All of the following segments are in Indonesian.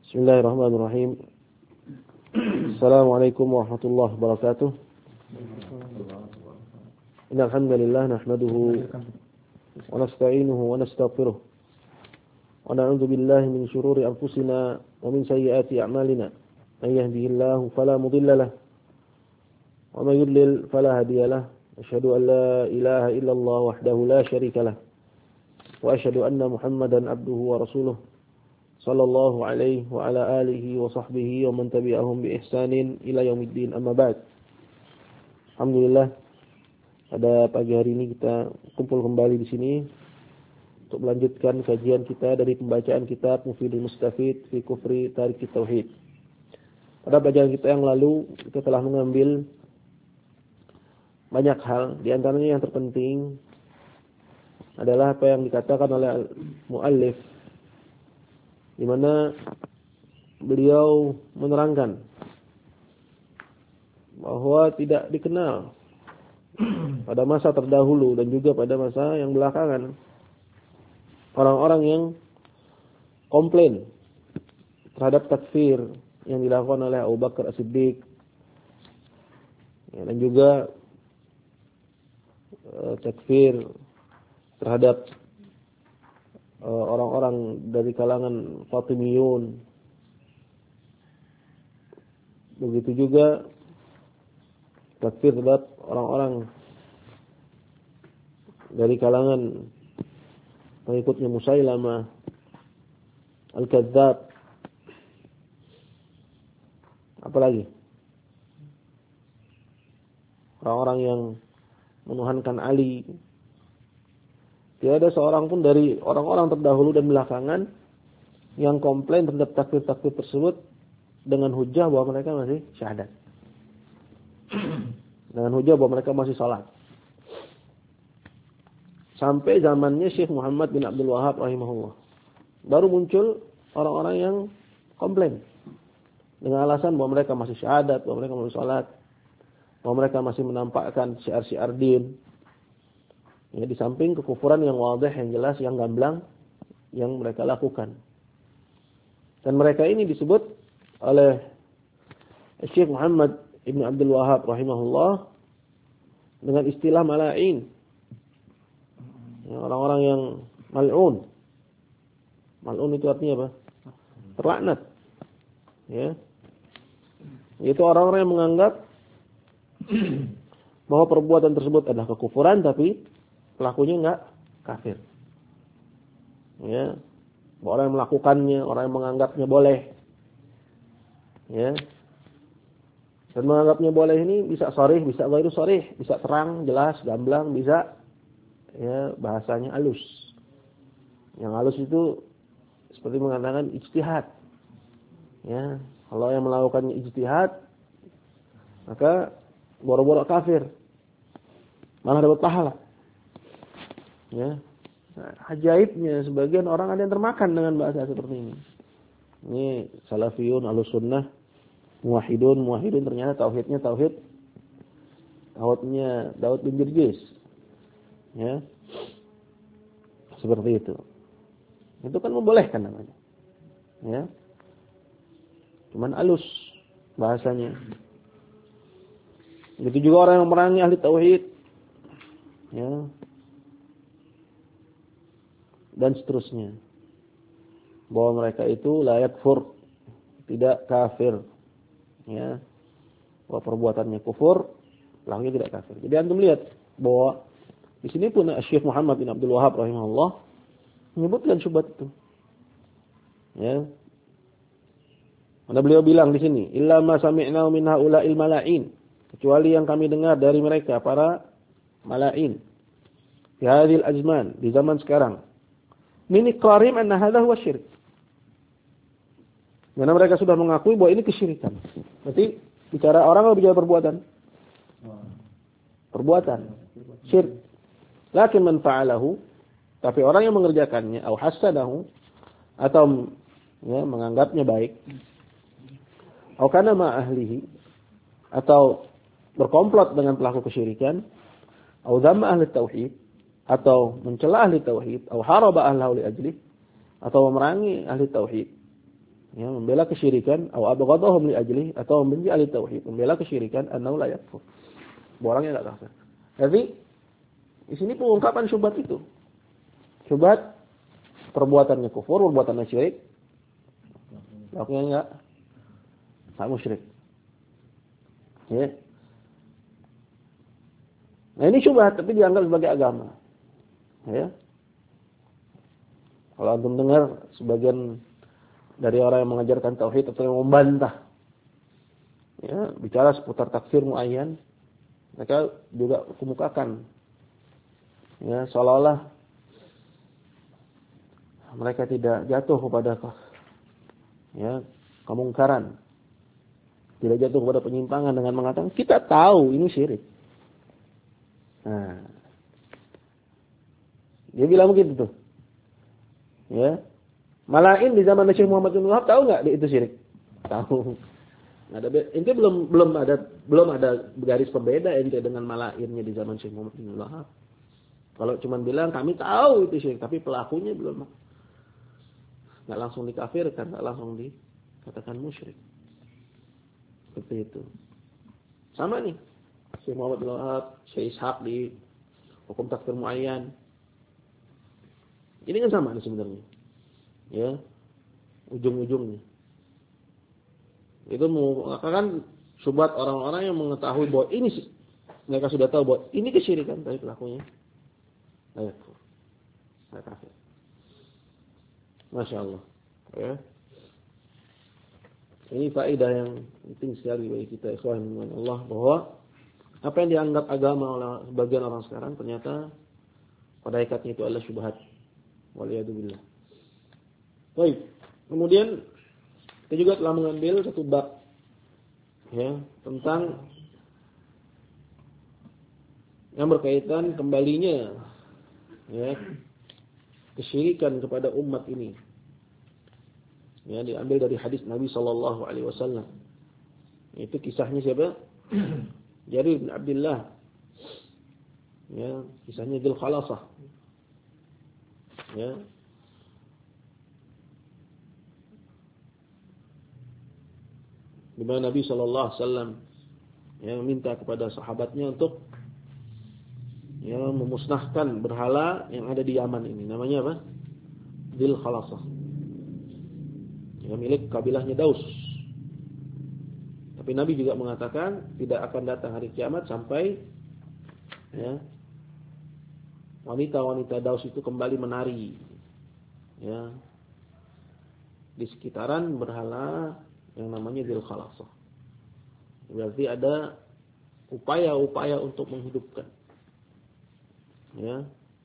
Bismillahirrahmanirrahim. Assalamualaikum warahmatullahi wabarakatuh. Innal hamdalillah nahmaduhu wa nasta'inuhu wa nastaghfiruh. Wa na'udzu billahi min shururi anfusina wa min sayyiati a'malina. Man yahdihillahu fala mudilla lahu wa man yudlil fala hadiya lahu. Asyhadu an la ilaha illallah wahdahu la syarika lahu. Wa asyhadu anna Muhammadan abduhu wa rasuluh. Sallallahu alaihi wa ala alihi wa sahbihi wa man tabi'ahum bi ihsanin ila yaumiddin, amma ba'd. Alhamdulillah, pada pagi hari ini kita kumpul kembali di sini untuk melanjutkan kajian kita dari pembacaan kitab Mufidul Mustafid fi Kufri Tarik Tauhid. Pada pelajaran kita yang lalu kita telah mengambil banyak hal, di antaranya yang terpenting adalah apa yang dikatakan oleh muallif, di mana beliau menerangkan bahwa tidak dikenal pada masa terdahulu dan juga pada masa yang belakangan orang-orang yang komplain terhadap takfir yang dilakukan oleh Abu Bakar As-Siddiq, dan juga takfir terhadap orang-orang dari kalangan Fatimiyun. Begitu juga takfir terhadap orang-orang dari kalangan pengikutnya Musailamah Al-Kadzdzab. Apalagi orang-orang yang menuhankan Ali. Tidak ada seorang pun dari orang-orang terdahulu dan belakangan yang komplain terhadap takfir-takfir tersebut dengan hujah bahwa mereka masih syahadat. Dengan hujah bahwa mereka masih salat. Sampai zamannya Syekh Muhammad bin Abdul Wahab rahimahullah, baru muncul orang-orang yang komplain dengan alasan bahwa mereka masih syahadat, bahwa mereka masih salat, bahwa mereka masih menampakkan syiar-syiar din. Ya, di samping kekufuran yang wadih, yang jelas, yang gamblang yang mereka lakukan. Dan mereka ini disebut oleh Syekh Muhammad Ibn Abdul Wahab rahimahullah dengan istilah mala'in. Ya, orang-orang yang mal'un. Mal'un itu artinya apa? Terlaknat. Ya. Itu orang-orang yang menganggap bahwa perbuatan tersebut adalah kekufuran, tapi pelakunya enggak kafir. Ya. Orang yang melakukannya, orang yang menganggapnya boleh. Ya. Dan menganggapnya boleh ini bisa sharih, bisa ghairu sharih, bisa terang, jelas, gamblang, bisa ya bahasanya halus. Yang halus itu seperti mengatakan ijtihad. Ya, kalau yang melakukan ijtihad maka boro-boro kafir. Malah dapat pahala. Ya, ajaibnya sebagian orang ada yang termakan dengan bahasa seperti ini. Ini salafiyun, ahlus-sunnah, muwahhidun ternyata tauhidnya tauhidnya Daud bin Jirjis. Ya. Seperti itu. Itu kan membolehkan namanya. Ya. Cuman halus bahasanya. Begitu juga orang yang memerangi ahli tauhid. Ya. Dan seterusnya, bahwa mereka itu la yakfur, tidak kafir, ya, bahwa perbuatannya kufur, pelakunya tidak kafir. Jadi antum lihat bahwa di sini pun Syekh Muhammad bin Abdul Wahab rahimahullah menyebutkan syubhat itu, ya. Mana beliau bilang di sini, illa ma sami'na min haula'il mala'in, kecuali yang kami dengar dari mereka para mala'in di hadhil azman, di zaman sekarang. Min iqrarim anna hadha huwa syirik. Karena mereka sudah mengakui bahwa ini kesyirikan. Berarti bicara orang atau bicara perbuatan? Perbuatan. Syirik. Lakin man fa'alahu, tapi orang yang mengerjakannya au hasadahu, atau ya menganggapnya baik, au kana ma ahlihi, atau berkomplot dengan pelaku kesyirikan, au dhamma ahli tauhid, atau mencela ahli tauhid, atau haraba ahlahu li ajlih, atau memerangi ahli tauhid, Ya, membela kesyirikan atau abghadahum li ajli atau membenci ahli tauhid, membela kesyirikan annahu la yakfur. Orangnya enggak kafir. Jadi di sini pengungkapan syubhat itu. Syubhat perbuatannya kufur, perbuatannya syirik. Lakunya enggak musyrik. Ya. Nah, ini syubhat tapi dianggap sebagai agama. Ya. Kalau antum dengar sebagian dari orang yang mengajarkan tauhid atau yang membantah, ya, bicara seputar takfir muayyan, mereka juga kemukakan, ya, seolah-olah mereka tidak jatuh kepada, ya, kemungkaran, tidak jatuh kepada penyimpangan dengan mengatakan kita tahu ini syirik. Nah, dia bilang begitu tuh, ya. Malain di zaman Syekh Muhammad bin Wahab tahu enggak itu syirik? Tahu. Ente belum ada garis pembeda ente dengan malainnya di zaman Syekh Muhammad bin Wahab. Kalau cuma bilang kami tahu itu syirik, tapi pelakunya belum, enggak langsung dikafirkan, enggak langsung dikatakan musyrik. Seperti itu. Sama nih. Syekh Muhammad bin Wahab, Syekh Ishaq di hukum takfir muayyan. Ini kan sama nih sebenarnya. Ya, ujung-ujungnya. Itu mengatakan syubhat orang-orang yang mengetahui bahwa ini, mereka sudah tahu bahwa ini kesyirikan, tapi pelakunya ayat kafir. Masya Allah. Ya. Ini faedah yang penting sekali bagi kita ikhwan Allah, bahwa apa yang dianggap agama oleh sebagian orang sekarang ternyata pada hakikatnya itu adalah syubhat. Waliyadzubillah. Baik, kemudian kita juga telah mengambil satu bab, ya, tentang yang berkaitan kembalinya, ya, kesyirikan kepada umat ini. Ya, diambil dari hadis Nabi sallallahu alaihi wasallam. Itu kisahnya siapa? Jarir bin Abdullah. Ya, kisahnya Dzul Khalasah. Ya. Di mana Nabi sallallahu alaihi wasallam yang minta kepada sahabatnya untuk, ya, memusnahkan berhala yang ada di Yaman ini. Namanya apa? Dzul Khalasah. Yang milik kabilahnya Daus. Tapi Nabi juga mengatakan tidak akan datang hari kiamat sampai, ya, wanita-wanita Daus itu kembali menari, ya, di sekitaran berhala yang namanya Dzul Khalasah. Berarti ada upaya-upaya untuk menghidupkan, ya,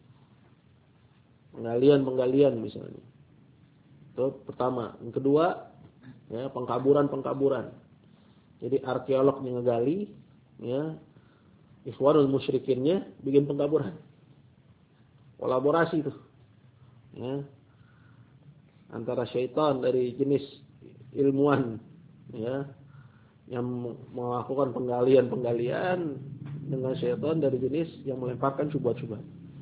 penggalian misalnya. Itu pertama. Yang kedua, ya, pengkaburan. Jadi arkeolog yang ngegali, ya, ikhwanul musyrikinnya bikin pengkaburan. Kolaborasi itu, ya, antara syaitan dari jenis ilmuwan, ya, yang melakukan penggalian dengan syaitan dari jenis yang melemparkan syubhat-syubhat,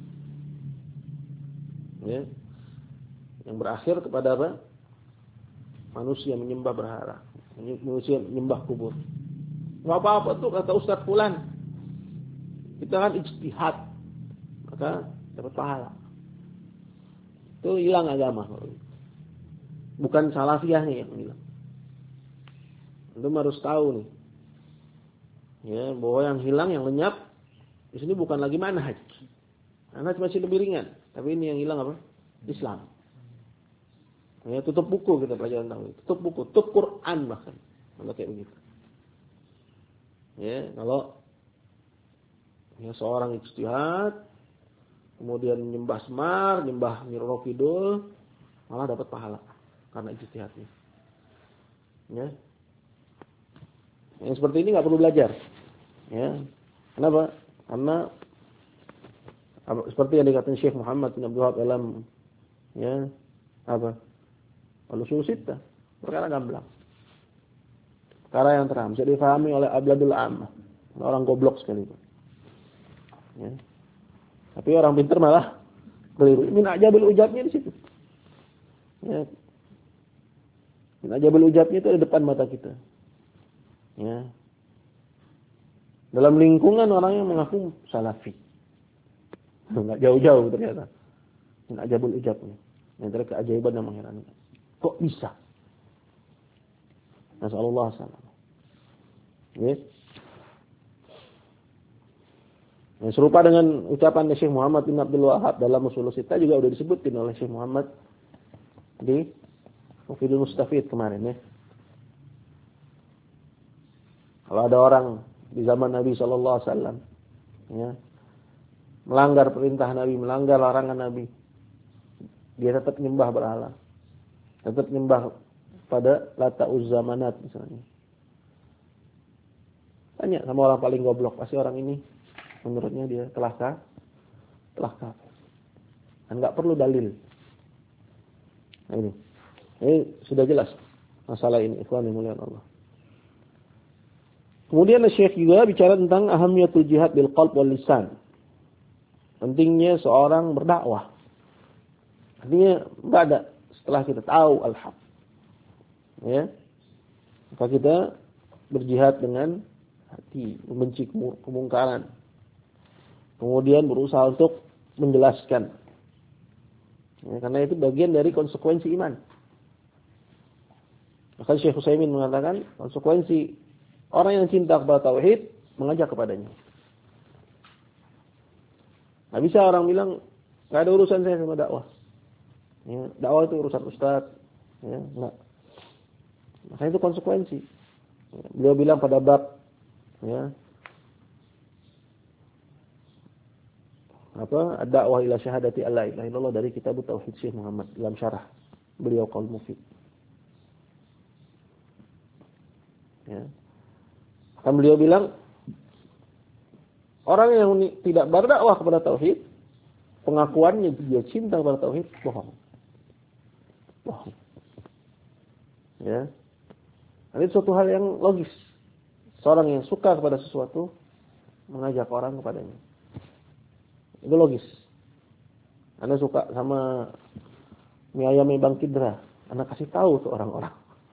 ya, yang berakhir kepada apa? Manusia menyembah berhala, manusia menyembah kubur. Enggak apa-apa tuh kata Ustaz fulan, kita kan ijtihad, maka dapat pahala. Itu hilang agama. Bukan salafiyahnya yang hilang. Antum harus tahu nih, ya, bahwa yang hilang, yang lenyap di sini bukan lagi manhaj. Manhaj masih lebih ringan, tapi ini yang hilang apa? Islam. Ya, tutup buku kita pelajaran tahu. Tutup buku, tutup Quran bahkan. Kalau kayak begitu. Ya, kalau, ya, seorang ijtihad kemudian nyembah Semar, nyembah Nyi Roro Kidul, malah dapat pahala karena ijtihadnya. Ya. Yang seperti ini enggak perlu belajar. Ya. Kenapa? Karena seperti yang dikatakan Syekh Muhammad bin Abdul Wahab dalam, ya, apa? Al-Ushul Sittah, perkara gamblang. Perkara yang terang, bisa difahami oleh abladul ammah, orang goblok sekalipun. Ya. Tapi orang pintar malah keliru. Min ajabil ujabnya di situ. Ya. Min ajabul ujabnya itu ada depan mata kita. Ya. Dalam lingkungan orang yang mengaku salafi. Enggak jauh-jauh ternyata. Min ajabul ujabnya. Antara keajaiban yang mengherankan. Kok bisa? Nasallallahu alaihi wasallam. Ya. Yang serupa dengan ucapan Syekh Muhammad bin Abdul Wahhab dalam Ushul Sittah juga sudah disebutin oleh Syekh Muhammad di Mufidul Mustafid kemarin ya. Kalau ada orang di zaman Nabi sallallahu alaihi wasallam ya, melanggar perintah Nabi, melanggar larangan Nabi, dia tetap nyembah berhala. Tetap nyembah pada Lata Uzza Manat misalnya. Tanya sama orang paling goblok, pasti orang ini menurutnya dia telah kafir. Dan enggak perlu dalil. Nah, ini sudah jelas masalah ini, ikhwan yang mulia Allah. Kemudian Syekh juga bicara tentang ahamiyatul jihad bil qalb wal lisan. Pentingnya seorang berdakwah. Artinya enggak ada setelah kita tahu al-haq. Ya. Maka kita berjihad dengan hati, membenci kemungkaran. Kemudian berusaha untuk menjelaskan. Ya, karena itu bagian dari konsekuensi iman. Maka Syekh Utsaimin mengatakan konsekuensi orang yang cinta kepada tauhid mengajak kepadanya. Nggak bisa orang bilang nggak ada urusan saya sama dakwah. Ya, dakwah itu urusan ustaz. Ya, enggak. Maka itu konsekuensi. Ya, beliau bilang pada bab ya, ad-da'wah ila syahadati alla ilaha illallah dari kitab Tauhid Syekh Muhammad dalam syarah beliau Qaul Mufid. Ya. Kan beliau bilang orang yang tidak berdakwah kepada tauhid, pengakuannya dia cinta kepada tauhid bohong. Bohong. Ya. Ini suatu hal yang logis. Seorang yang suka kepada sesuatu mengajak orang kepadanya. Itu logis. Anda suka sama mie ayam Bang Kidra, Anda kasih tahu tuh orang-orang.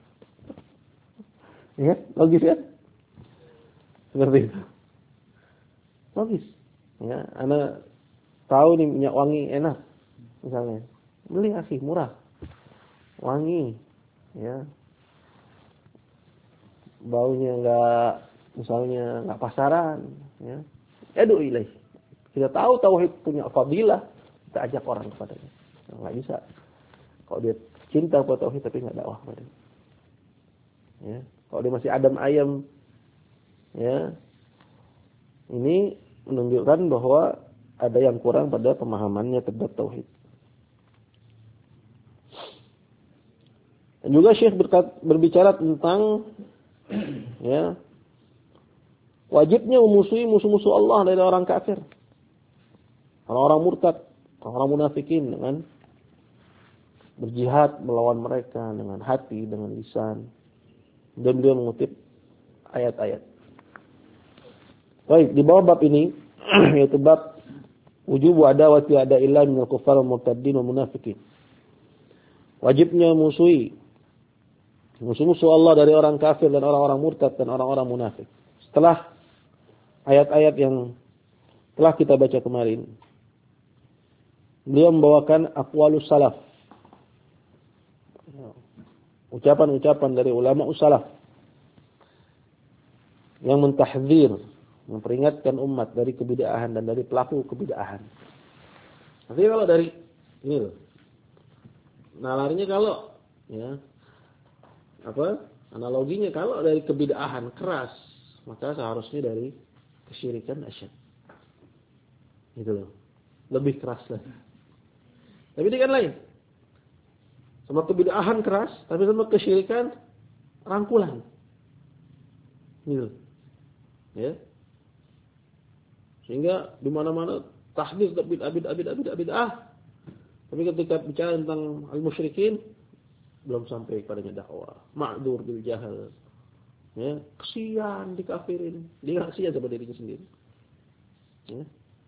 Ya, logis ya? Seperti itu. Logis. Ya, Anda tahu nih minyak wangi enak misalnya. Beli kasih murah. Wangi. Ya. Baunya enggak pasaran, ya. Adu ilaih. Kita tahu tauhid punya fadilah, kita ajak orang kepadanya. Enggak bisa. Kalau dia cinta kepada tauhid tapi enggak dakwah kepadanya. Ya. Kalau dia masih adam ayam, ya. Ini menunjukkan bahwa ada yang kurang pada pemahamannya terhadap tauhid. Dan juga Syekh berbicara tentang ya, wajibnya memusuhi musuh-musuh Allah dari orang kafir, orang-orang murtad, orang munafikin dengan berjihad melawan mereka dengan hati, dengan lisan. Dan beliau mengutip ayat-ayat. Baik, di bawah bab ini yaitu bab wujubu adawati ada illa minal kuffar wal murtaddin wal munafikin. Wajibnya musuh-musuh Allah dari orang kafir dan orang-orang murtad dan orang-orang munafik. Setelah ayat-ayat yang telah kita baca kemarin, beliau membawakan aqwalus salaf. Ucapan-ucapan dari ulama salaf yang mentahdzir, memperingatkan umat dari kebid'ahan dan dari pelaku kebid'ahan. Tapi kalau dari ini loh. Nalarnya kalau ya analoginya kalau dari kebid'ahan keras, maka seharusnya dari kesyirikan asyad. Gitu loh. Lebih keras lagi. Tapi ini kan lain. Sama kebid'ahan keras, tapi sama kesyirikan rangkulan. Gitu. Ya. Sehingga di mana-mana tahdits bid'ah. Tapi ketika bicara tentang al-musyrikin belum sampai kepadanya dakwah. Ma'dzur bil jahal. Ya, kesian dikafirin. Dia kesian sama dirinya sendiri. Ya.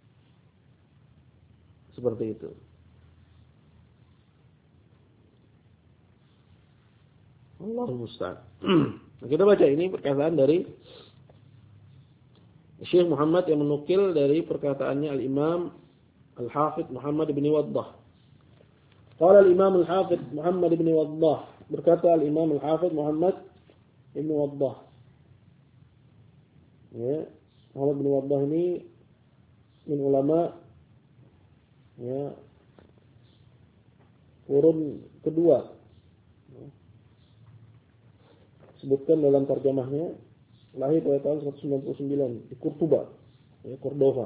Seperti itu. Allahu musta'an. Nah, kita baca ini perkataan dari Syekh Muhammad yang menukil dari perkataannya Al-Imam Al-Hafidh Muhammad bin Waddah. Qala Al-Imam Al-Hafidh Muhammad bin Waddah, berkata Al-Imam Al-Hafidh Muhammad bin Waddah. Ya, Muhammad bin Waddah ini min ulama ya kurun kedua. Sebutkan dalam terjemahnya, lahir pada tahun 199 di Kurtuba, ya, Cordova.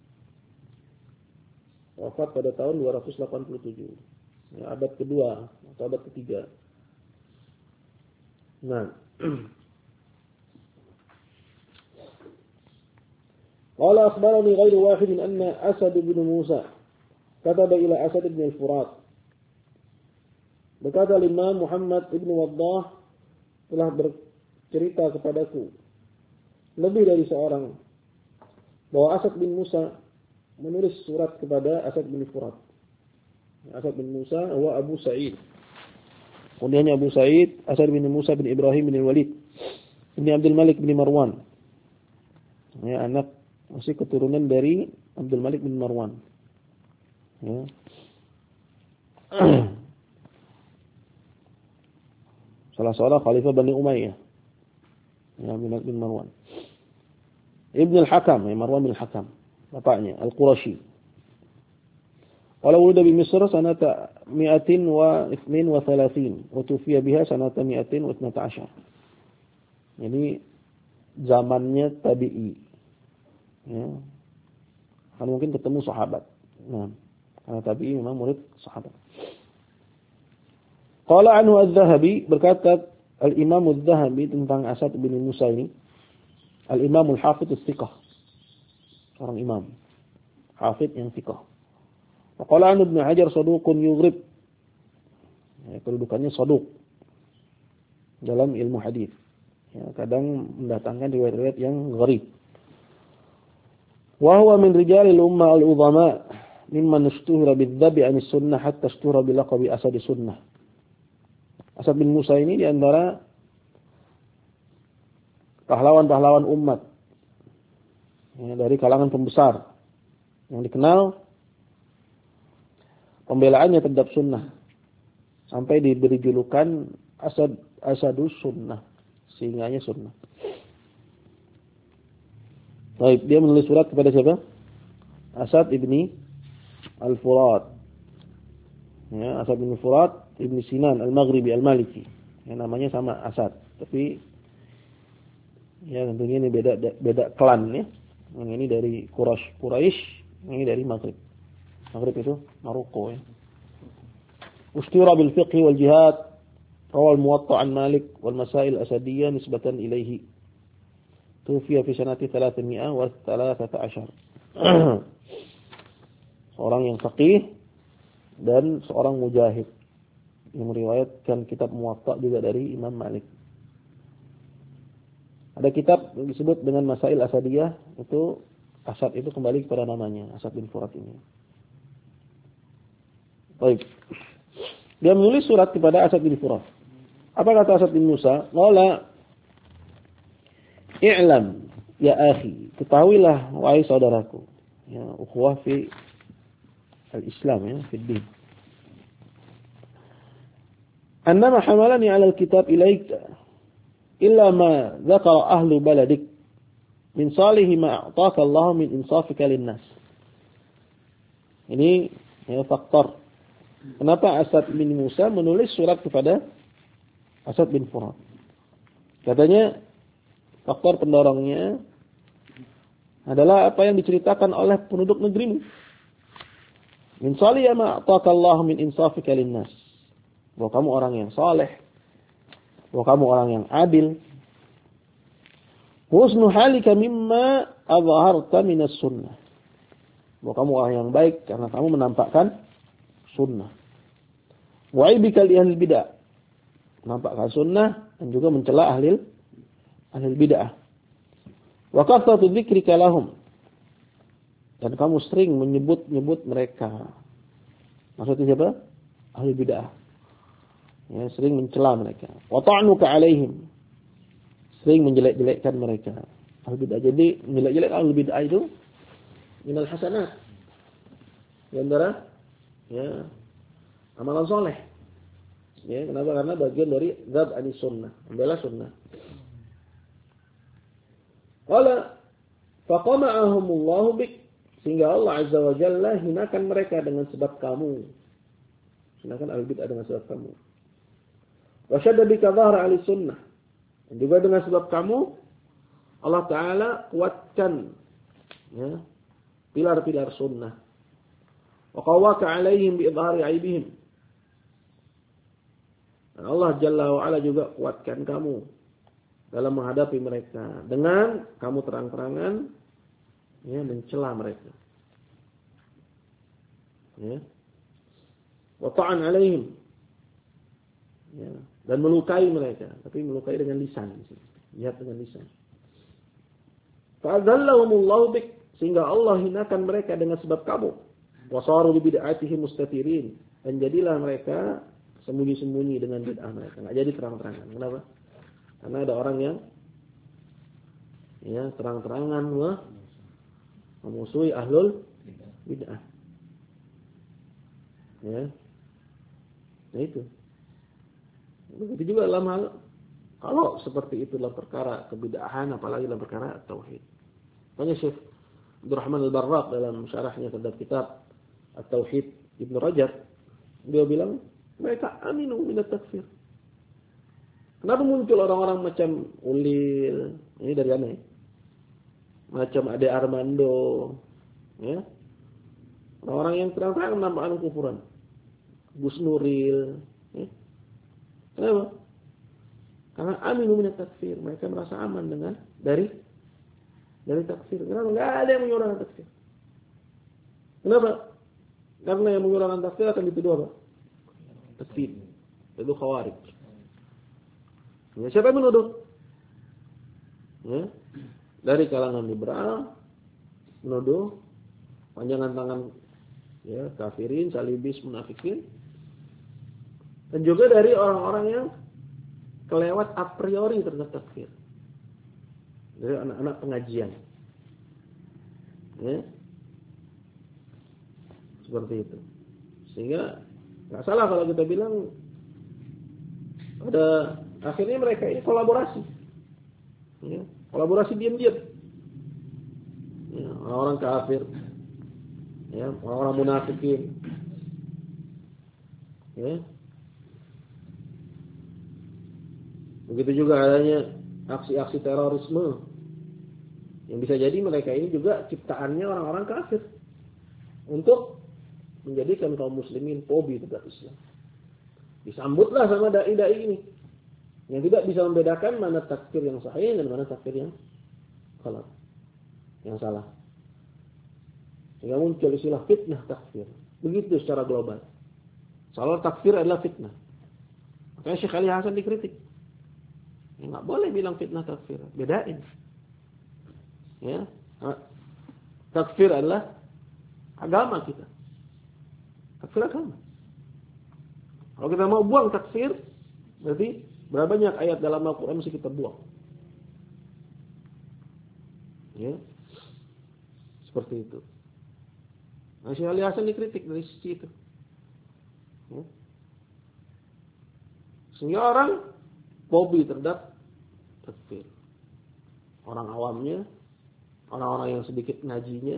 Wafat pada tahun 287. Ya, abad kedua atau abad ketiga. Nah. Qala akhbarani ghairu wahid min anna Asad bin Musa kataba ila Asad bin al-Furat. Berkata Imam Muhammad ibn Waddah telah bercerita kepadaku lebih dari seorang bahwa Asad bin Musa menulis surat kepada Asad bin Furat. Asad bin Musa wa Abu Sa'id. Kemudiannya Abu Sa'id, Asad bin Musa bin Ibrahim bin Walid bin Abdul Malik bin Marwan. Ya, anak masih keturunan dari Abdul Malik bin Marwan. Ya. Salah seorang khalifah Bani Umayyah. Ya, bin Marwan. Ibn al-Hakam, ya, Marwan bin al-Hakam. Bapaknya, Al-Qurashi. Qala wulida bi Misr sanata 132 wa tufiya biha sanata 112. Jadi zamannya tabi'i. Ya. Kan mungkin ketemu sahabat. Nah, karena tabi'i memang murid sahabat. Qala anhu Az-Zahabi, berkata Al-Imam Az-Zahabi tentang Asad bin Musa ini, Al-Imam Al-Hafidh As-Thiqah. Seorang imam. Hafidh yang thiqah. Qala anhu Ibnu Hajar saduqun yughrib. Ya, kedudukannya saduq dalam ilmu hadis. Ya, kadang mendatangkan riwayat-riwayat yang gharib. Wa huwa min rijalil ummah al-udhama mimman ishtuhira bidh-dhabi 'an as-sunnah hatta ishtuhira bi laqabi Asad as-sunnah. Asad bin Musa ini diantara pahlawan-pahlawan umat, ya, dari kalangan pembesar yang dikenal pembelaannya terhadap sunnah sampai diberi julukan Asadus Sunnah, singanya sunnah. Baik, dia menulis surat kepada siapa? Asad ibni Al-Furat. Ya, Asad bin Furat Ibn Sinan Al-Maghribi Al-Maliki. Yang namanya sama Asad, tapi ya tentunya ini beda klan ya. Yang ini dari Quraisy, yang ini dari Maghrib. Maghrib itu Maroko ya. Ushtira bil fiqh wal jihad, rawa al-Muwatta' an Malik wal masail asadiyah nisbatan ilaihi. Tufiya fi sanati 313. Seorang yang faqih dan seorang mujahid yang meriwayatkan kitab Muwatta' juga dari Imam Malik. Ada kitab yang disebut dengan Masail Asadiyah, itu Asad itu kembali kepada namanya, Asad bin Furat ini. Baik. Dia menulis surat kepada Asad bin Furat. Apa kata Asad bin Musa? Qala i'lam ya akhi, ketahuilah wahai saudaraku, ya ukhuwah fi al-Islam ya, fi din. Annama hamalani 'ala al-kitab ilaika illa ma dzakara ahlu baladik min salihi ma a'taka Allah min insafika lin-nas. Ini ya faktor. Kenapa Asad bin Musa menulis surat kepada Asad bin Furat? Katanya faktor pendorongnya adalah apa yang diceritakan oleh penduduk negerimu. Min salihi ma a'taka Allah min insafika lin-nas. Bahwa kamu orang yang saleh, bahwa kamu orang yang adil. Husnu halika mimma adharta minas sunnah. Bahwa kamu orang yang baik karena kamu menampakkan sunnah. Wa'ibika li ahli bid'ah. Menampakkan sunnah dan juga mencela ahli bid'ah. Wa kathratu dzikrika lahum. Dan kamu sering menyebut-nyebut mereka. Maksudnya siapa? Ahli bid'ah. Ya, sering mencela mereka. Wa ta'nuka 'alaihim. Sering menjelek-jelekkan mereka. Ahlul bid'ah. Jadi menjelek-jelek ahlul bid'ah itu minal hasanat. Di antara ya amalan soleh. Ya, kenapa? Karena bagian dari zat anis sunnah, membela sunnah. Qala faqama'ahumullahu bik, sehingga Allah Azza wa Jalla hinakan mereka dengan sebab kamu. Hinakan ahlul bid'ah dengan sebab kamu. Wa syadda bika dhahra ahli sunnah. Dan juga dengan sebab kamu Allah Ta'ala kuatkan ya, pilar-pilar sunnah. Wa qawwaka 'alaihim bi idhari 'aibihim. Dan Allah Jalla wa Ala juga kuatkan kamu dalam menghadapi mereka dengan kamu terang-terangan ya, mencela mereka. Ya. Wa ta'an 'alaihim. Ya, dan melukai mereka, tapi melukai dengan lisan. Lihat dengan lisan. Fa'adzallahumullahu bik, sehingga Allah hinakan mereka dengan sebab kamu. Wasaru bi bid'atihim mustatirin, dan jadilah mereka sembunyi-sembunyi dengan bid'ah mereka, enggak jadi terang-terangan. Kenapa? Karena ada orang yang ya terang-terangan memusuhi ahlul bid'ah. Ya. Nah itu. Begitu juga dalam hal kalau seperti itu dalam perkara kebid'ahan, apalagi dalam perkara tauhid. Makanya Syekh Abdurrahman Al-Barraq dalam syarahnya terhadap kitab At-Tauhid Ibnu Rajab, dia bilang mereka aminu minat takfir. Kenapa muncul orang-orang macam Ulil, ini dari mana ya? Macam Ade Armando, ya? Orang-orang yang terang-terangan menampakkan kufuran. Gus Nuril, ya? Kenapa? Karena aminu minat takfir, mereka merasa aman dengan dari takfir. Kenapa? Enggak ada yang menyuarakan takfir. Kenapa? Karena yang menyuarakan takfir akan dituduh apa? Takfir. Itu khawarij. Ya, siapa yang menuduh? Ya, dari kalangan liberal menuduh panjangan tangan ya kafirin, salibis, munafikin. Dan juga dari orang-orang yang kelewat a priori terhadap takfir. Dari anak-anak pengajian. Ya. Seperti itu. Sehingga enggak salah kalau kita bilang pada akhirnya mereka ini kolaborasi. Ya, kolaborasi diam-diam. Ya, orang-orang kafir. Ya, orang-orang munafikin. Ya. Begitu juga adanya aksi-aksi terorisme. Yang bisa jadi mereka ini juga ciptaannya orang-orang kafir. Untuk menjadikan kaum muslimin fobi terhadap Islam. Disambutlah sama dai-dai ini. Yang tidak bisa membedakan mana takfir yang sahih dan mana takfir yang salah. Yang salah. Sehingga muncul istilah fitnah takfir. Begitu secara global. Soal takfir adalah fitnah. Makanya Syekh Ali Hasan dikritik. Ya, nggak boleh bilang fitnah takfir. Bedain. Ya. Takfir adalah agama kita. Takfir agama. Kalau kita mau buang takfir, berarti berapa banyak ayat dalam Al-Quran mesti kita buang. Ya. Seperti itu. Nah, Syekh Ali Hasan dikritik dari sisi itu. Ya. Sehingga orang fobi terhadap takfir. Orang awamnya, orang-orang yang sedikit ngajinya,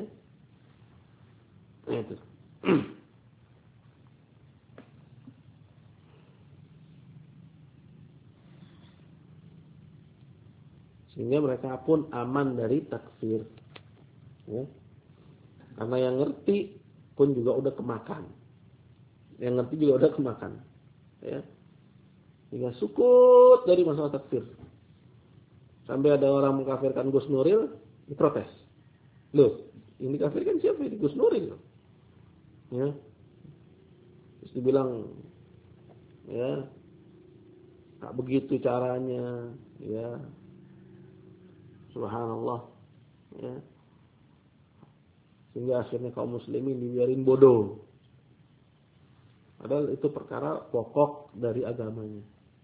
itu. Sehingga mereka pun aman dari takfir. Ya. Karena yang ngerti pun juga udah kemakan. Yang ngerti juga udah kemakan. Ya. Sehingga sukut dari masalah takfir. Sampai ada orang mengkafirkan Gus Nuril, diprotes. Loh, yang dikafirkan siapa ini? Gus Nuril. Ya. Terus dibilang, ya, tak begitu caranya. Ya. Subhanallah. Ya. Sehingga akhirnya kaum muslimin dibiarin bodoh. Padahal itu perkara pokok dari agamanya.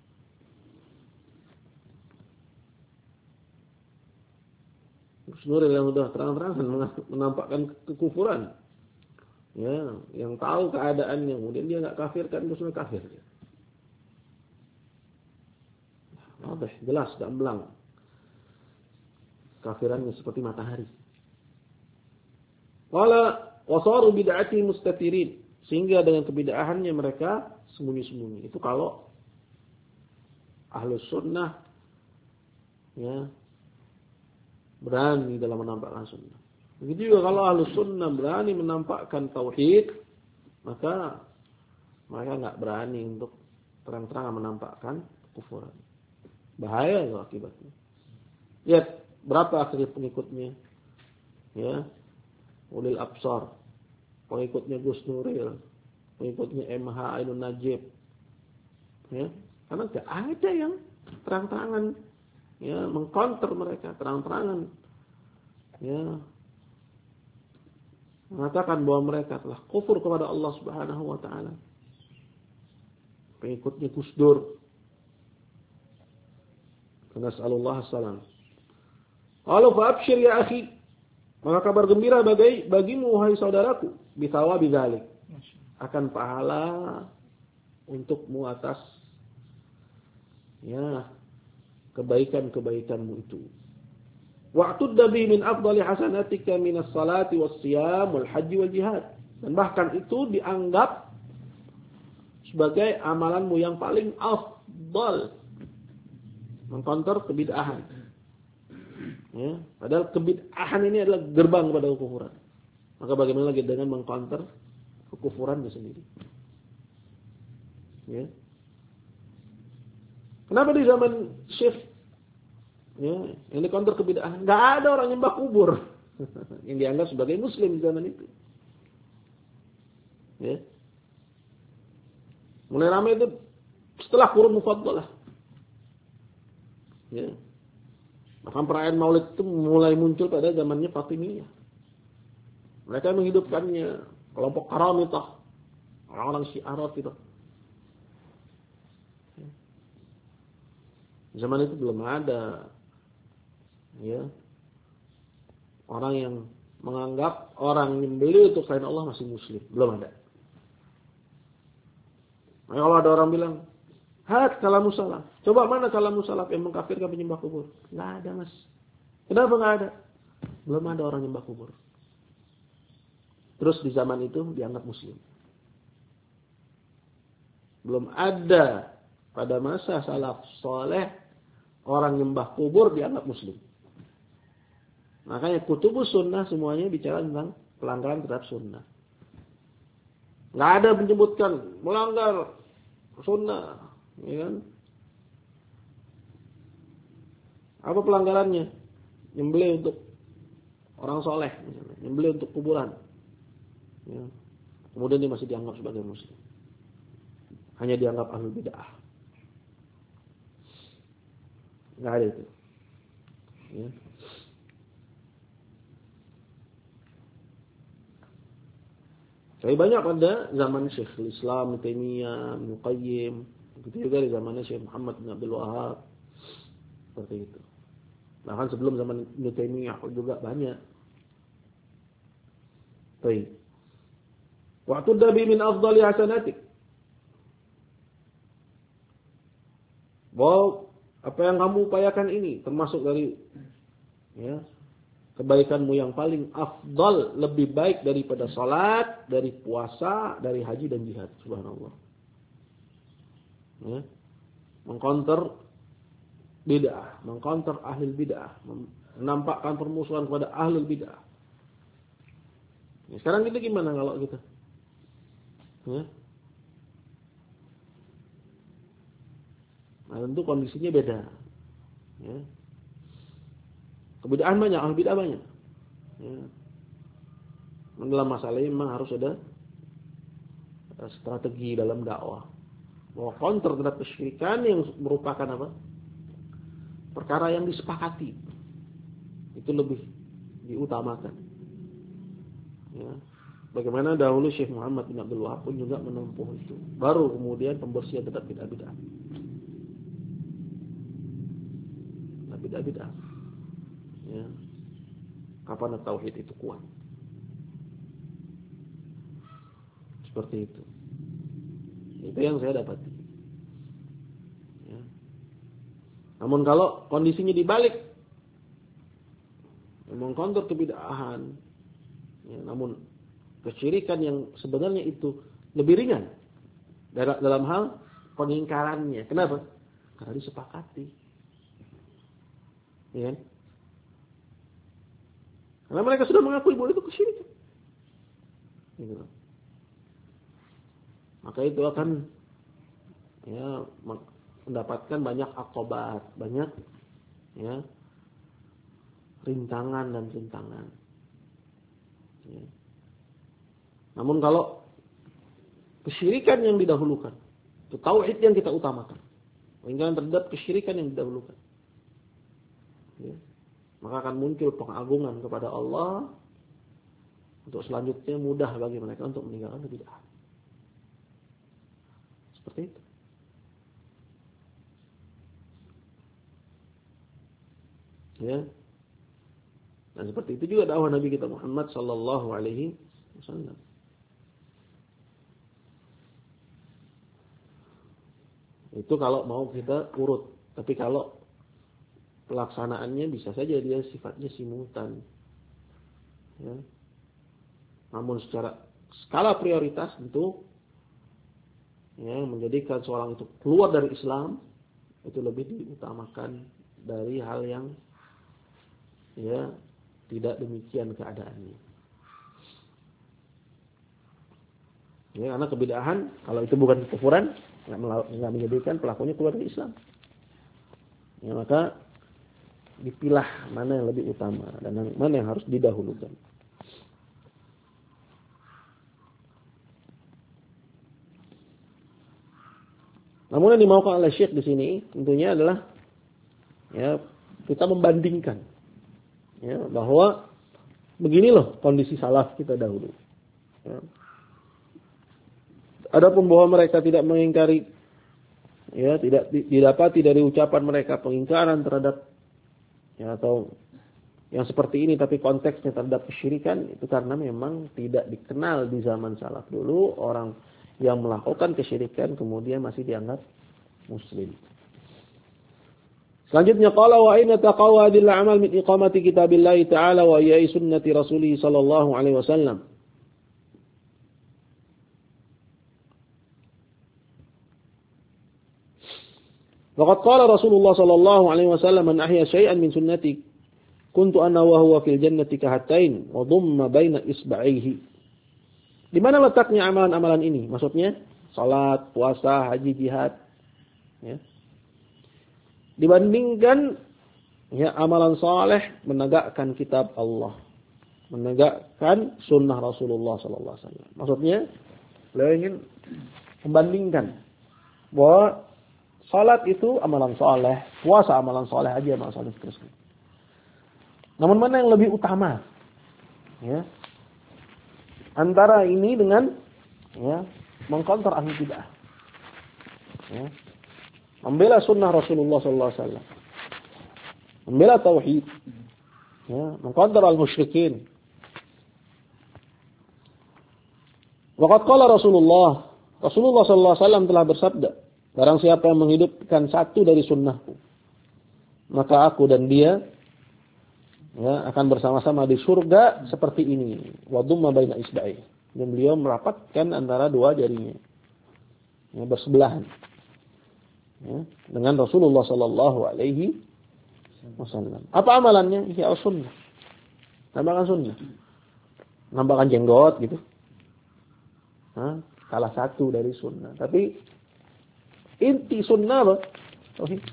Gus Nuril yang sudah terang-terangan menampakkan kekufuran. Ya, yang tahu keadaannya, kemudian dia enggak kafirkan, Gus Nuril kafir dia. Jelas gamblang. Kafirannya seperti matahari. Wala wasaru bid'ati mustatirin, sehingga dengan kebid'ahannya mereka sembunyi-sembunyi. Itu kalau Ahlus Sunnah ya berani dalam menampakkan sunnah. Begitu juga kalau Ahlus Sunnah berani menampakkan tauhid, maka mereka enggak berani untuk terang-terangan menampakkan kekufuran. Bahaya itu akibatnya. Lihat berapa akhirnya pengikutnya. Ya. Ulil Absar, pengikutnya Gus Nuril, pengikutnya MH Ainun Najib. Ya. Karena enggak ada yang terang-terangan ya mengcounter mereka terang-terangan. Ya. Mengatakan bahwa mereka telah kufur kepada Allah Subhanahu wa taala. Pengikutnya Gus Dur. Nasallallahu salam. Qala fa abshir ya akhi. Maka kabar gembira bagimu wahai saudaraku, bithawabi dzalik. Akan pahala untukmu atas ya kebaikan-kebaikanmu itu. Wa'tudda bi min afdali hasanatika minas salati was siyam wal haji wal jihad. Dan bahkan itu dianggap sebagai amalanmu yang paling afdal. Mengcounter kebid'ahan. Ya, padahal kebid'ahan ini adalah gerbang kepada kekufuran. Maka bagaimana lagi dengan mengcounter kekufuran itu sendiri? Ya. Kenapa di zaman Syekh ya, yang di-counter kebid'ahan? Enggak ada orang nyembah kubur yang dianggap sebagai muslim di zaman itu. Ya. Mulai ramai itu setelah Qurun Mufaddalah. Ya. Bahkan perayaan Maulid itu mulai muncul pada zamannya Fatimiyah. Mereka menghidupkannya, kelompok Karamitah, orang-orang Syiah itu. Zaman itu belum ada ya orang yang menganggap orang nyembelih untuk selain Allah masih muslim, belum ada. Nah, kalau ada orang bilang, "Hat kalamu salaf." Coba mana kalamu salaf yang mengkafirkan penyembah kubur? Enggak ada, Mas. Kenapa enggak ada? Belum ada orang nyembah kubur. Terus di zaman itu dianggap muslim. Belum ada pada masa salaf saleh orang nyembah kubur dianggap muslim. Makanya kutubus sunnah semuanya bicara tentang pelanggaran terhadap sunnah. Enggak ada menyebutkan melanggar sunnah, ya kan? Apa pelanggarannya? Nyembelih untuk orang soleh, misalnya. Nyembelih untuk kuburan. Ya. Kemudian dia masih dianggap sebagai muslim. Hanya dianggap ahlul bid'ah. Enggak ada itu. Ya. Tapi banyak pada zaman Syekhul Islam, Taimiyah, Ibnu Qayyim, begitu juga di zamannya Syekh Muhammad bin Abdul Wahhab. Seperti itu. Bahkan sebelum zaman Ibnu Taimiyah juga banyak. Baik. Wa tudbi min afdali hasanatik. Bahwa apa yang kamu upayakan ini termasuk dari ya kebaikanmu yang paling afdal, lebih baik daripada salat, dari puasa, dari haji dan jihad. Subhanallah. Ya. Mengcounter bid'ah, mengcounter ahli bid'ah, menampakkan permusuhan kepada ahli bid'ah. Ya, sekarang kita gimana kalau kita? Ya. Nah, tentu kondisinya beda. Ya. Kebid'ahan banyak, ahli bid'ah banyak. Ya. Dalam masalah ini memang harus ada strategi dalam dakwah. Bahwa counter terhadap kesyirikan yang merupakan apa? Perkara yang disepakati. Itu lebih diutamakan. Ya. Bagaimana dahulu Syekh Muhammad bin Abdul Wahab pun juga menempuh itu. Baru kemudian pembersihan terhadap bid'ah-bid'ah. Bid'ah-bid'ah. Ya. Kapan tauhid itu kuat? Seperti itu. Itu yang saya dapati. Ya. Namun kalau kondisinya dibalik, mengkontor kebid'ahan, ya, namun kesyirikan yang sebenarnya itu lebih ringan dalam hal pengingkarannya. Kenapa? Karena disepakati. Ya. Karena mereka sudah mengakui bahwa itu kesyirikan. Gitu. Maka itu akan ya mendapatkan banyak akobat, banyak ya rintangan dan rintangan. Ya. Namun kalau kesyirikan yang didahulukan, itu tauhid yang kita utamakan. Pengingkaran terhadap kesyirikan yang didahulukan. Ya. Maka akan muncul pengagungan kepada Allah. Untuk selanjutnya mudah bagi mereka untuk meninggalkan kebid'ahan. Seperti itu. Ya. Dan seperti itu juga dakwah Nabi kita Muhammad sallallahu alaihi wasallam. Itu kalau mau kita urut. Tapi kalau pelaksanaannya bisa saja dia sifatnya simultan. Ya. Namun secara skala prioritas tentu ya, menjadikan seorang itu keluar dari Islam itu lebih diutamakan dari hal yang ya tidak demikian keadaannya. Ya, karena kebid'ahan kalau itu bukan kekufuran enggak menjadikan pelakunya keluar dari Islam. Ya, maka dipilah mana yang lebih utama dan mana yang harus didahulukan. Namun yang dimaukan oleh Syekh di sini tentunya adalah ya kita membandingkan ya bahwa begini loh kondisi salaf kita dahulu. Ya. Adapun bahwa mereka tidak mengingkari ya tidak didapati dari ucapan mereka pengingkaran terhadap ya atau yang seperti ini tapi konteksnya terhadap kesyirikan itu karena memang tidak dikenal di zaman salaf dulu orang yang melakukan kesyirikan kemudian masih dianggap muslim. Selanjutnya qala wa aina taqawa adil amal min iqamati kitabillah ta'ala wa iya'i sunnati rasulih sallallahu alaihi wasallam. Waqad qala Rasulullah sallallahu alaihi wasallam man ahya syai'an min sunnati kuntu ana wa huwa fil jannati kahatain wa dhamma baina isba'ihi. Di mana letaknya amalan-amalan ini? Maksudnya salat, puasa, haji, jihad. Ya. Dibandingkan ya amalan saleh menegakkan kitab Allah, menegakkan sunnah Rasulullah sallallahu alaihi wasallam. Maksudnya beliau ingin membandingkan bahwa salat itu amalan saleh, puasa amalan saleh, haji amalan saleh terus. Namun mana yang lebih utama? Ya. Antara ini dengan ya, mengkontor ahli bid'ah. Ya. Membela sunnah Rasulullah sallallahu alaihi wasallam. Membela tauhid. Ya, mengkontor al-musyrikin. Waqad qala Rasulullah sallallahu alaihi wasallam telah bersabda, barang siapa yang menghidupkan satu dari sunnahku, maka aku dan dia ya, akan bersama-sama di surga seperti ini. Wadumma baina isba'i. Dan beliau merapatkan antara dua jarinya. Ya, bersebelahan. Ya, dengan Rasulullah sallallahu alaihi wasallam. Apa amalannya? Ihya sunnah. Nambahkan sunnah. Nambahkan jenggot gitu. Salah satu dari sunnah. Tapi inti sunnah apa? Tauhid.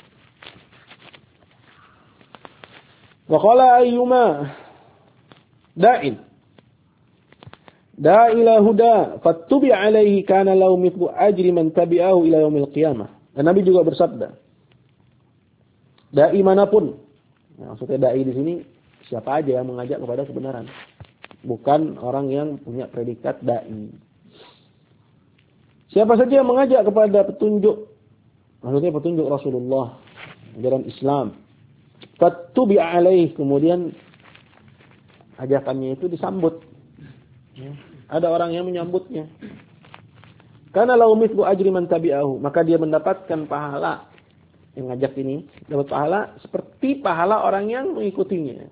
Wa qala ayyuma da'in da'ila huda fattubi alaihi kana lahu mithlu ajri man tabi'ahu ila yaumil qiyamah. Dan Nabi juga bersabda, dai manapun, ya, maksudnya dai di sini siapa aja yang mengajak kepada kebenaran. bukan orang yang punya predikat dai. Siapa saja yang mengajak kepada petunjuk, maksudnya petunjuk Rasulullah, ajaran Islam, fattubi alaih, kemudian ajakannya itu disambut. Ada orang yang menyambutnya. Karena lahu mithlu ajri man tabi'ahu, maka dia mendapatkan pahala yang ngajak ini, dapat pahala seperti pahala orang yang mengikutinya.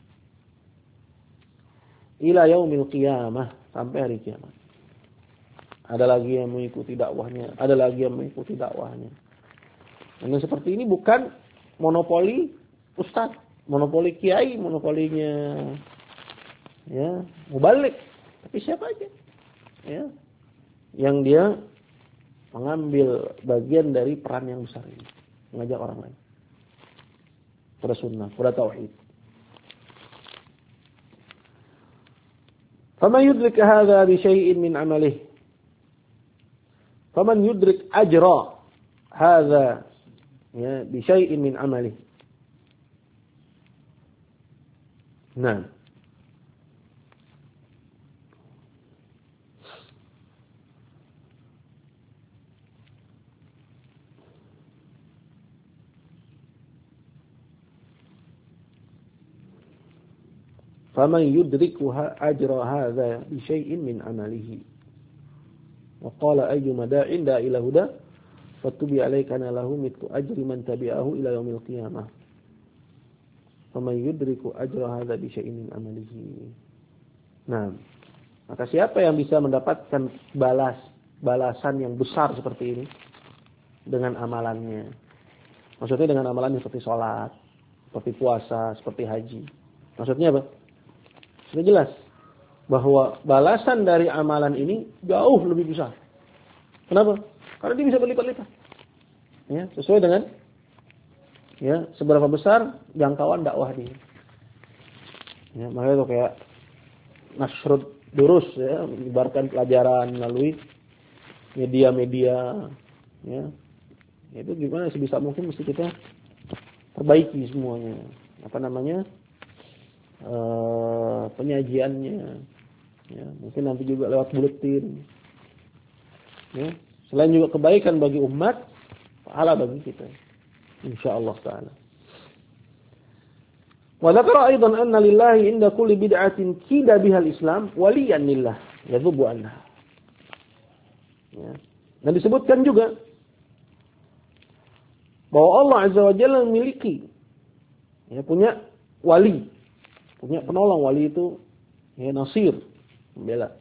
Ila yaumil qiyamah, sampai hari kiamat. Ada lagi yang mengikuti dakwahnya, ada lagi yang mengikuti dakwahnya. Dan seperti ini bukan monopoli ustaz, monopoli kiai, monopolinya ya mubalik, tapi siapa aja ya yang dia mengambil bagian dari peran yang besar ini, mengajak orang lain pada sunnah, pada tauhid. Faman yudrik hadza bi syai'in min amalihi, faman yudrik ajra hadza ya bi syai'in min amalihi. Nah, faman yudriku ajra hadza bi syai'in min amalihi. Wa qala ayyuma da'in da ila huda fatubi alaika lahu mithlu ajri man tabi'ahu ila yaumil qiyamah. Faman yudriku ajra hadza bi syai'in min amalihi. Nah, maka siapa yang bisa mendapatkan balasan yang besar seperti ini dengan amalannya? Maksudnya dengan amalannya seperti salat, seperti puasa, seperti haji. Maksudnya apa? Sudah jelas bahwa balasan dari amalan ini jauh lebih besar. Kenapa? Karena dia bisa berlipat-lipat. Ya, sesuai dengan ya seberapa besar jangkauan dakwah dia. Ya, makanya itu kayak nasrud durus ya, menyebarkan pelajaran melalui media-media ya. Itu gimana sebisa mungkin mesti kita perbaiki semuanya. Apa namanya? Penyajiannya ya, mungkin nanti juga lewat buletin ya. Selain juga kebaikan bagi umat, pahala bagi kita insyaallah taala. Wa dzakara aidan anna lillahi inda kulli bid'atin kida bihal islam waliyan lillah yadhubu anha ya. Dan disebutkan juga bahwa Allah azza wa jalla memiliki ya, punya wali, punya penolong. Wali itu ya nasir, membela.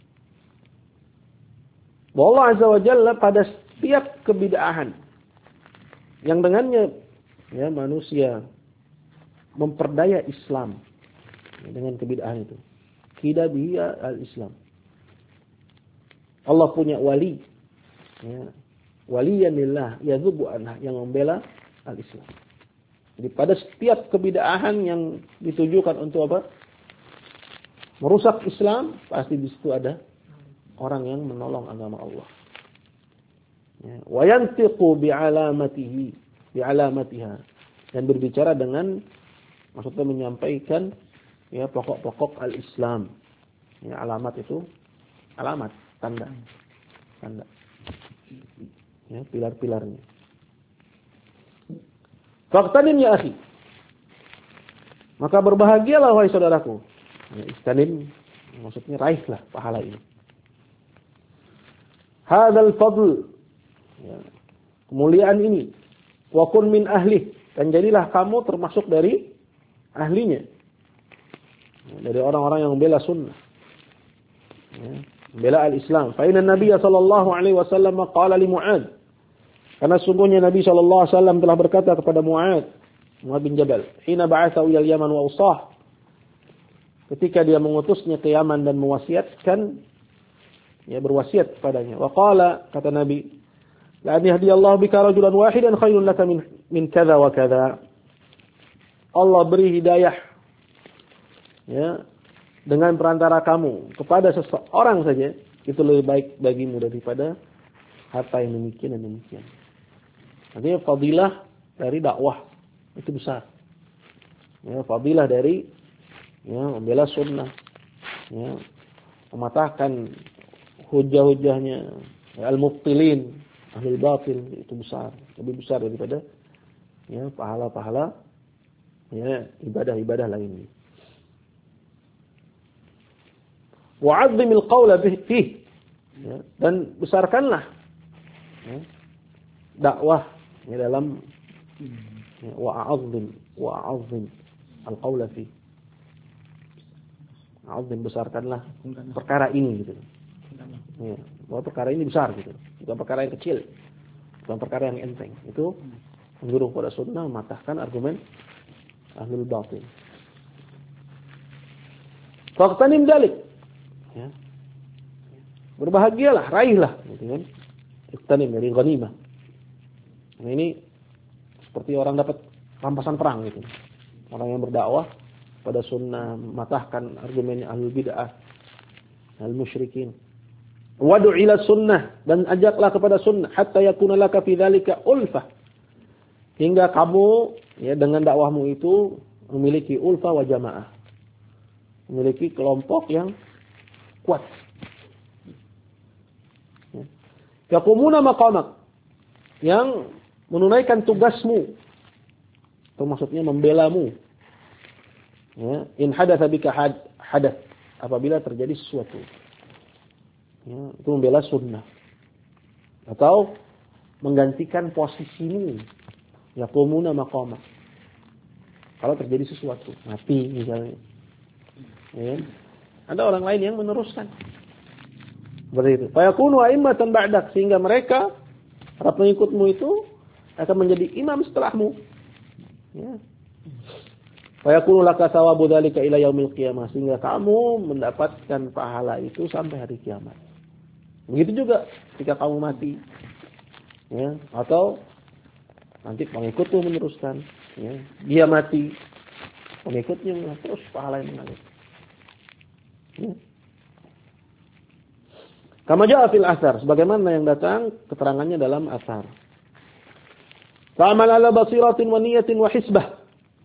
Bahwa Allah azza wa jalla pada setiap kebid'ahan yang dengannya ya manusia memperdaya Islam ya, dengan kebid'ahan itu, kida biha al-Islam. Allah punya wali ya, waliyan lillah yadhubu anha, yang membela al-Islam. Jadi pada setiap kebid'ahan yang ditujukan untuk apa? Merusak Islam, pasti di situ ada orang yang menolong agama Allah. Ya, wa yantiqu bi'alamatiha, dan berbicara dengan maksudnya menyampaikan ya pokok-pokok al-Islam. Ya, alamat itu alamat, tanda. Ya, pilar-pilarnya. Faqtanim ya akhi. Maka berbahagialah wahai saudaraku. Ya, istanim maksudnya raihlah pahala ini. Hadzal fadl. Ya, kemuliaan ini. Wa kun min ahli, dan jadilah kamu termasuk dari ahlinya. Ya, dari orang-orang yang membela sunnah. Ya, membela al-Islam. Fa inna Nabiy sallallahu alaihi wasallam qala li Mu'adz. Karena sungguhnya Nabi SAW telah berkata kepada Mu'adz bin Jabal, hina ba'atha ila al-Yaman wa usah, ketika dia mengutusnya ke Yaman dan mewasiatkan, ya berwasiat kepadanya. Wa qala, kata Nabi, la an yahdiyallahu bika rajulan wahidan khairun laka min kadza wa kadza. Allah beri hidayah ya dengan perantara kamu kepada seseorang saja, itu lebih baik bagimu daripada harta yang demikian dan demikian. Artinya fadilah dari dakwah itu besar. Ya, fadilah dari ya membela sunnah. ya, mematahkan hujah-hujahnya al-mubtilin, ahli batil, itu besar, lebih besar daripada ya pahala-pahala ya ibadah-ibadah lainnya. Wa'azzimil qawla fihi, ya, dan besarkanlah ya, dakwah ya, dalam ya, wa'azzim al-qawla fihi. Wa'azzim, besarkanlah perkara ini gitu. Ya, bahwa perkara ini besar gitu. Bukan perkara yang kecil. Bukan perkara yang enteng. Itu menjurung pada sunnah, mematahkan argumen ahlul batil. Faqtanim dalik. Ya. Berbahagialah, raihlah gitu kan. Iqtanim dari ghanimah. Nah, ini seperti orang dapat rampasan perang gitu. Orang yang berdakwah pada sunnah, matahkan argumennya ahlul bid'ah, al-musyrikin. Wad'u ila sunnah, dan ajaklah kepada sunnah hatta yakuna laka fi dzalika ulfah. Hingga kamu ya dengan dakwahmu itu memiliki ulfah wa jamaah. Memiliki kelompok yang kuat. Ya. Yaqumuna maqamak, yang menunaikan tugasmu. Itu maksudnya membelamu. Ya, in hadatsa bika hadath, apabila terjadi sesuatu. Ya, itu membela sunnah. Atau menggantikan posisimu. Yaqumuna maqamak. Kalau terjadi sesuatu, mati misalnya. Ya. Ada orang lain yang meneruskan. Seperti itu. Fa yakunu a'immatan ba'dak, sehingga mereka, para pengikutmu itu akan menjadi imam setelahmu. Ya. Fa yakunu laka thawabu dzalika ila yaumil qiyamah, sehingga kamu mendapatkan pahala itu sampai hari kiamat. Begitu juga ketika kamu mati. Ya, atau nanti pengikutmu meneruskan, ya. Dia mati, pengikutnya terus pahala yang mengalir. Ya. Kama jaa fil athar, sebagaimana yang datang keterangannya dalam athar. Fa'amal ala basiratin wa niyatin wa hisbah.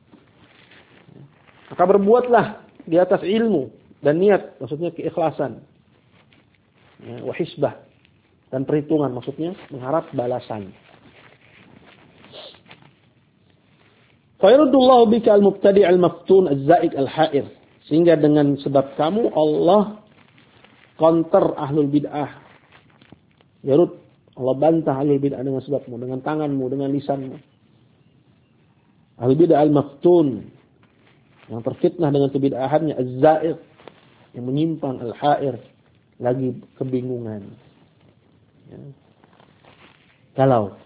Maka berbuatlah di atas ilmu dan niat, maksudnya keikhlasan. Ya, wa hisbah, dan perhitungan, maksudnya mengharap balasan. Fa yaruddullahu bika al-mubtadi' al-maftun az-za'ik al-ha'ir, sehingga dengan sebab kamu Allah counter ahlul bid'ah. Yarud, Allah bantah ahlul bid'ah dengan sebabmu, dengan tanganmu, dengan lisanmu. Ahlul bid'ah al-maftun, yang terfitnah dengan kebid'ahannya, az-za'ik, yang menyimpang, al-ha'ir, lagi kebingungan. Ya. Galau.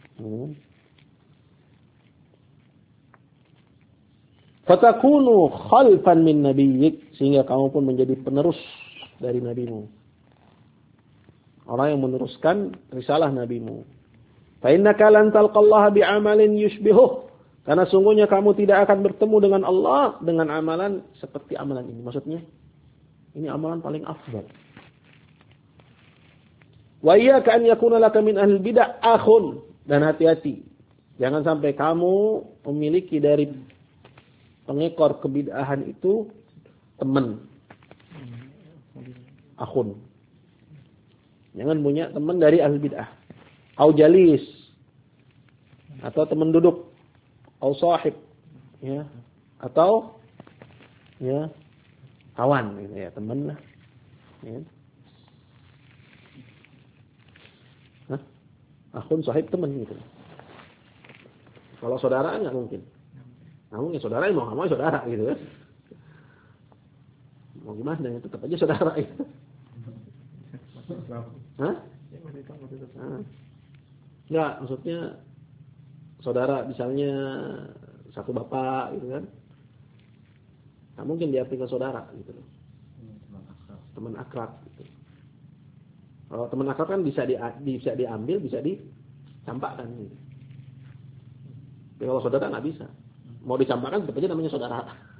Fatakunu khalfan min nabiyyik, sehingga kamu pun menjadi penerus dari nabimu. Orang yang meneruskan risalah nabimu. Fa innaka lan talqallaha bi'amalin yushbihuh, karena sungguhnya kamu tidak akan bertemu dengan Allah dengan amalan seperti amalan ini. Maksudnya, ini amalan paling afdal. Wa iyyaka an yakuna laka min ahli bid'ah akhun, dan hati-hati jangan sampai kamu memiliki dari pengekor kebid'ahan itu teman. Akhun. Jangan punya teman dari ahli bid'ah. Au jalis, atau teman duduk, au sahib, ya, atau ya kawan gitu ya, teman lah. Ya. Akhun sahib teman gitu. Kalau saudara enggak mungkin. Namun ya saudara mau kamu saudara gitu kan. Mau gimana ya, tetap aja saudara itu. Hah? Enggak, maksudnya saudara misalnya satu bapak gitu kan. Enggak mungkin diartikan saudara gitu loh. Teman akrab gitu. Kalau teman akrab kan bisa diambil, bisa dicampakkan gitu. Tapi kalau saudara nggak bisa. Mau dicampakkan tetap aja namanya saudara.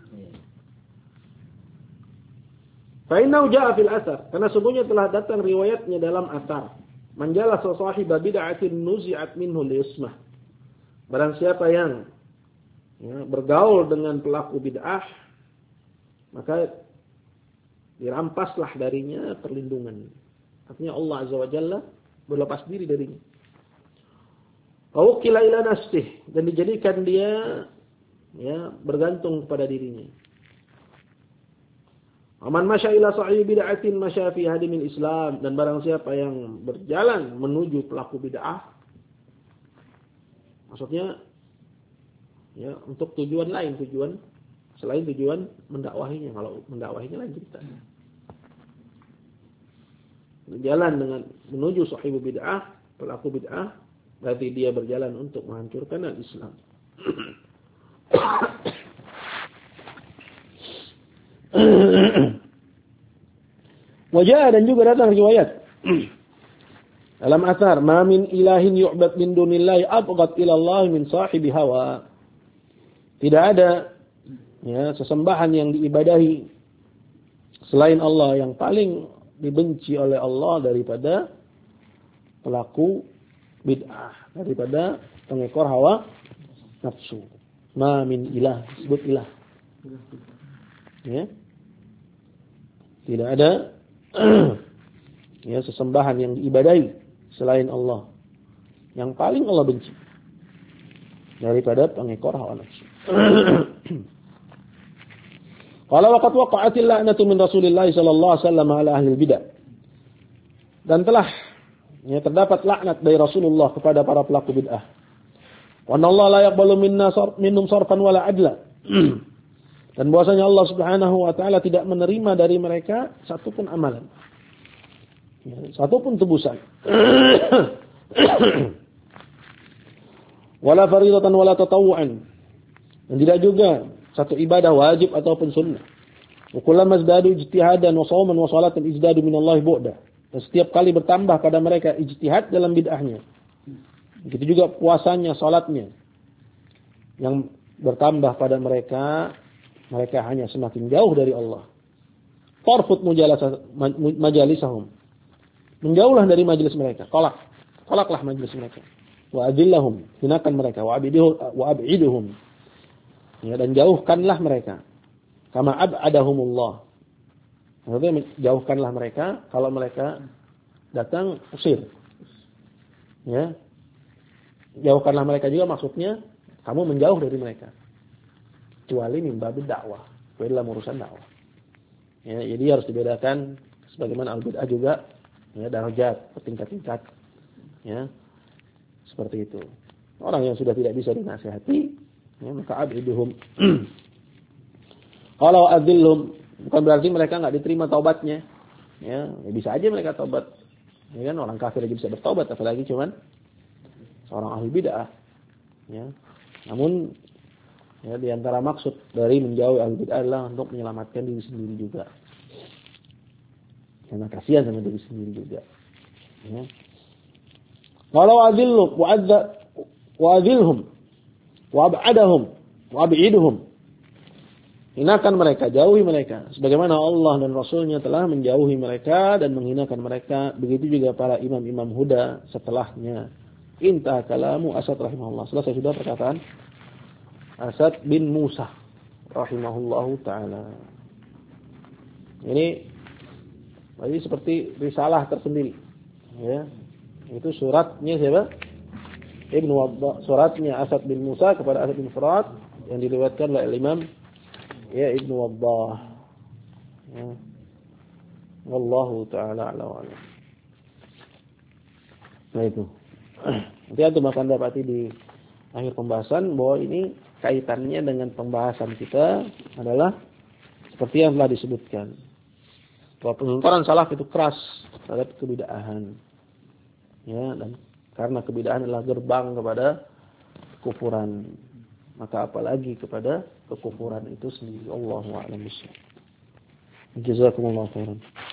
Fa innahu jaa'a fil athar, karena sungguhnya telah datang riwayatnya dalam athar. Man jalasa sahiba bid'atin nuzi'at minhu al-ismah. Barang siapa yang bergaul dengan pelaku bid'ah, maka dirampaslah darinya perlindungan. Artinya Allah Azza wa Jalla berlepas diri darinya. Wa wukila ila nafsihi, dan dijadikan dia bergantung kepada dirinya. Aman masya ila sahibi bid'atin masya fi hadimil Islam, dan barang siapa yang berjalan menuju pelaku bid'ah, maksudnya untuk tujuan lain, selain tujuan mendakwahinya. Kalau mendakwahinya lain cerita. Berjalan dengan menuju sahibi bid'ah, pelaku bid'ah, berarti dia berjalan untuk menghancurkan al-Islam. Wajah, dan juga datang riwayat dalam athar, ma min ilahin yu'bad min dunillahi abghad ila Allah min sahibi hawa. Tidak ada sesembahan yang diibadahi selain Allah yang paling dibenci oleh Allah daripada pelaku bid'ah, daripada pengekor hawa nafsu. Ma min ilah, sebut ilah. Tidak ada sesembahan yang diibadahi selain Allah yang paling Allah benci daripada pengekor hawa nafsu. Qala waqad waqa'atil la'natu min Rasulillah sallallahu alaihi wasallam ala ahli bidah. Dan telah terdapat laknat dari Rasulullah kepada para pelaku bid'ah. Wa Allah la yaqbalu minhum sarfan wala adla. Dan bahwasanya Allah Subhanahu wa taala tidak menerima dari mereka satupun amalan. Satupun tebusan. Wala faridatan wala tatawu'an. Dan tidak juga satu ibadah wajib ataupun sunnah. Wa kullama izdadu ijtihadan wa shawman wa salatan izdadu minallahi bu'da. Dan setiap kali bertambah pada mereka ijtihad dalam bid'ahnya. Begitu juga puasanya, salatnya. Yang bertambah pada mereka hanya semakin jauh dari Allah. Tarfut majalisahum. Menjauhlah dari majelis mereka. Tolaklah majelis mereka. Wa adillahum, hinakan mereka. Wa ab'iduhum. Dan jauhkanlah mereka. Kama ab'adahumullah. Maksudnya jauhkanlah mereka, kalau mereka datang usir. Jauhkanlah mereka juga maksudnya kamu menjauh dari mereka. Kecuali mimbabil dakwah, itu dalam urusan dakwah. Jadi harus dibedakan sebagaimana al-bid'ah juga darajat, bertingkat-tingkat. Seperti itu. Orang yang sudah tidak bisa dinasihati, maka ab'iduhum. Kalau adzillhum, bukan berarti mereka enggak diterima taubatnya. Bisa aja mereka taubat. Orang kafir aja bisa bertaubat, apalagi cuman seorang ahli bid'ah. Namun di antara maksud dari menjauhi ahli bid'ah adalah untuk menyelamatkan diri sendiri juga. Karena kasihan sama diri sendiri juga. Walau adzilhum wa adzilhum wa ab'adahum wa ab'iduhum. Hinakan mereka, jauhi mereka. Sebagaimana Allah dan Rasulnya telah menjauhi mereka dan menghinakan mereka. Begitu juga para imam-imam huda setelahnya. Intah kalamu Asad rahimahullah. Selesai sudah perkataan Asad bin Musa rahimahullahu ta'ala. Ini seperti risalah tersendiri. Itu suratnya siapa? Ibnu Waddah. Suratnya Asad bin Musa kepada Asad bin Furat yang diriwayatkan oleh Imam Ibnu Waddah. Wallahu ta'ala a'lam wa a'lam. Nah itu. Nanti antum akan dapati di akhir pembahasan bahwa ini kaitannya dengan pembahasan kita adalah seperti yang telah disebutkan. Bahwa pengeluaran salaf itu keras terhadap kebid'ahan. Dan karena kebid'ahan adalah gerbang kepada kekufuran. Maka apalagi kepada kekufuran itu sendiri. Allahu a'lam bishawab. Jazakumullahu khairan.